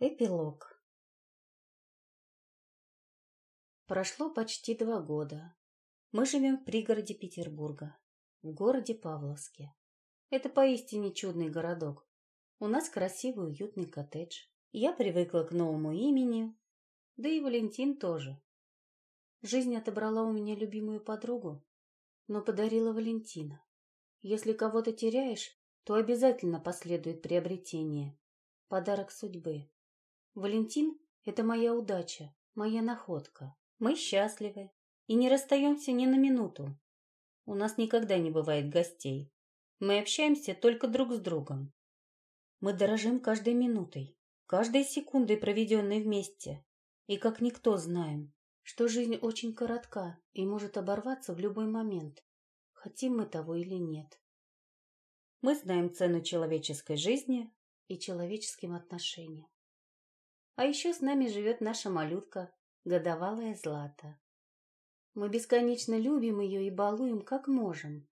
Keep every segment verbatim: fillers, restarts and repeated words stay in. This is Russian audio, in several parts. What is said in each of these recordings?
Эпилог. Прошло почти два года. Мы живем в пригороде Петербурга, в городе Павловске. Это поистине чудный городок. У нас красивый уютный коттедж. Я привыкла к новому имени, да и Валентин тоже. Жизнь отобрала у меня любимую подругу, но подарила Валентина. Если кого-то теряешь, то обязательно последует приобретение. Подарок судьбы. Валентин — это моя удача, моя находка. Мы счастливы и не расстаемся ни на минуту. У нас никогда не бывает гостей. Мы общаемся только друг с другом. Мы дорожим каждой минутой, каждой секундой, проведенной вместе. И как никто знаем, что жизнь очень коротка и может оборваться в любой момент, хотим мы того или нет. Мы знаем цену человеческой жизни и человеческим отношениям. А еще с нами живет наша малютка, годовалая Злата. Мы бесконечно любим ее и балуем, как можем.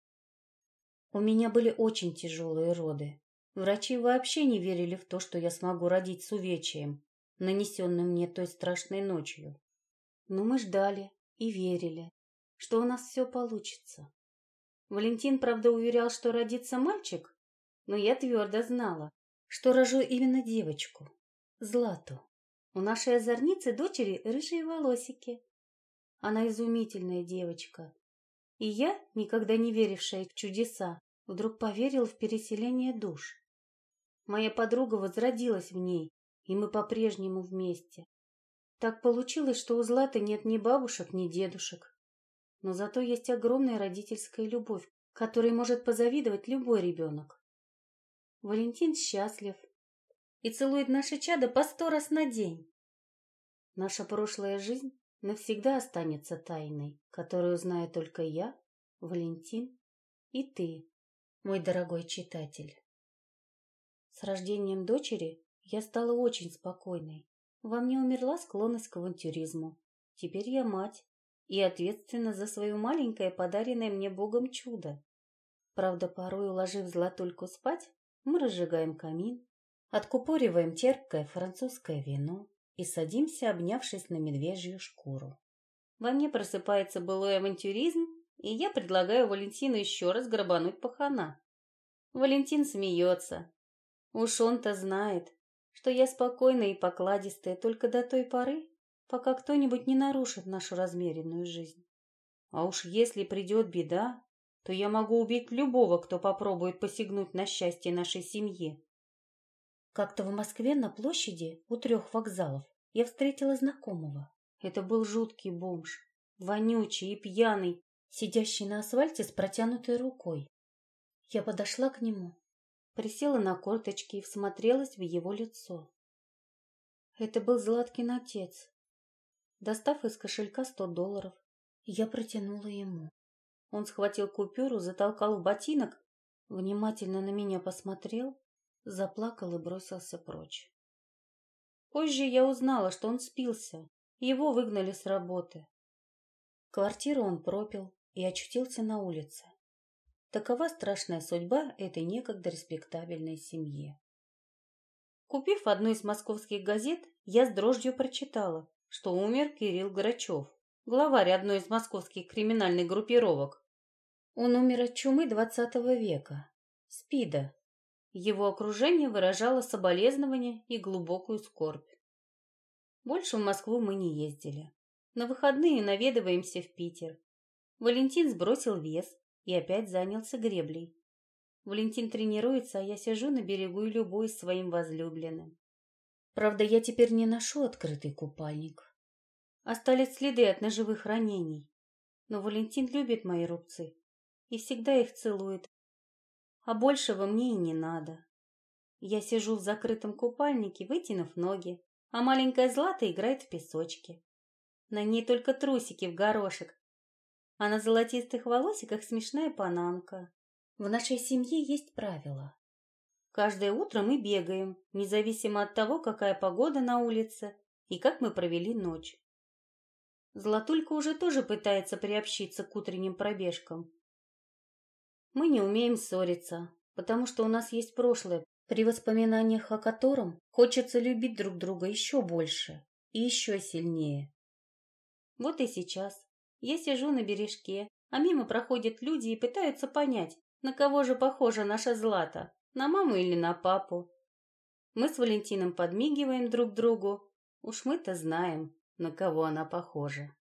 У меня были очень тяжелые роды. Врачи вообще не верили в то, что я смогу родить с увечьем, нанесенным мне той страшной ночью. Но мы ждали и верили, что у нас все получится. Валентин, правда, уверял, что родится мальчик, но я твердо знала, что рожу именно девочку, Злату. У нашей озорницы дочери рыжие волосики. Она изумительная девочка. И я, никогда не верившая в чудеса, вдруг поверила в переселение душ. Моя подруга возродилась в ней, и мы по-прежнему вместе. Так получилось, что у Златы нет ни бабушек, ни дедушек. Но зато есть огромная родительская любовь, которой может позавидовать любой ребенок. Валентин счастлив и целует наше чадо по сто раз на день. Наша прошлая жизнь навсегда останется тайной, которую знаю только я, Валентин и ты, мой дорогой читатель. С рождением дочери я стала очень спокойной. Во мне умерла склонность к авантюризму. Теперь я мать и ответственна за свое маленькое, подаренное мне Богом чудо. Правда, порой, уложив Златульку спать, мы разжигаем камин, откупориваем терпкое французское вино и садимся, обнявшись на медвежью шкуру. Во мне просыпается былой авантюризм, и я предлагаю Валентину еще раз грабануть пахана. Валентин смеется. Уж он-то знает, что я спокойная и покладистая только до той поры, пока кто-нибудь не нарушит нашу размеренную жизнь. А уж если придет беда, то я могу убить любого, кто попробует посягнуть на счастье нашей семьи. Как-то в Москве на площади у трех вокзалов я встретила знакомого. Это был жуткий бомж, вонючий и пьяный, сидящий на асфальте с протянутой рукой. Я подошла к нему, присела на корточки и всмотрелась в его лицо. Это был Златкин отец. Достав из кошелька сто долларов, я протянула ему. Он схватил купюру, затолкал в ботинок, внимательно на меня посмотрел, заплакал и бросился прочь. Позже я узнала, что он спился, его выгнали с работы. Квартиру он пропил и очутился на улице. Такова страшная судьба этой некогда респектабельной семьи. Купив одну из московских газет, я с дрожью прочитала, что умер Кирилл Грачев, главарь одной из московских криминальных группировок. Он умер от чумы двадцатого века, СПИДа. Его окружение выражало соболезнование и глубокую скорбь. Больше в Москву мы не ездили. На выходные наведываемся в Питер. Валентин сбросил вес и опять занялся греблей. Валентин тренируется, а я сижу на берегу и любуюсь своим возлюбленным. Правда, я теперь не ношу открытый купальник. Остались следы от ножевых ранений. Но Валентин любит мои рубцы и всегда их целует. А большего мне и не надо. Я сижу в закрытом купальнике, вытянув ноги, а маленькая Злата играет в песочке. На ней только трусики в горошек, а на золотистых волосиках смешная панамка. В нашей семье есть правило. Каждое утро мы бегаем, независимо от того, какая погода на улице и как мы провели ночь. Златулька уже тоже пытается приобщиться к утренним пробежкам. Мы не умеем ссориться, потому что у нас есть прошлое, при воспоминаниях о котором Хочется любить друг друга еще больше и еще сильнее. Вот и сейчас я сижу на бережке, а мимо проходят люди и пытаются понять, на кого же похожа наша Злата, на маму или на папу. Мы с Валентином подмигиваем друг другу. Уж мы-то знаем, на кого она похожа.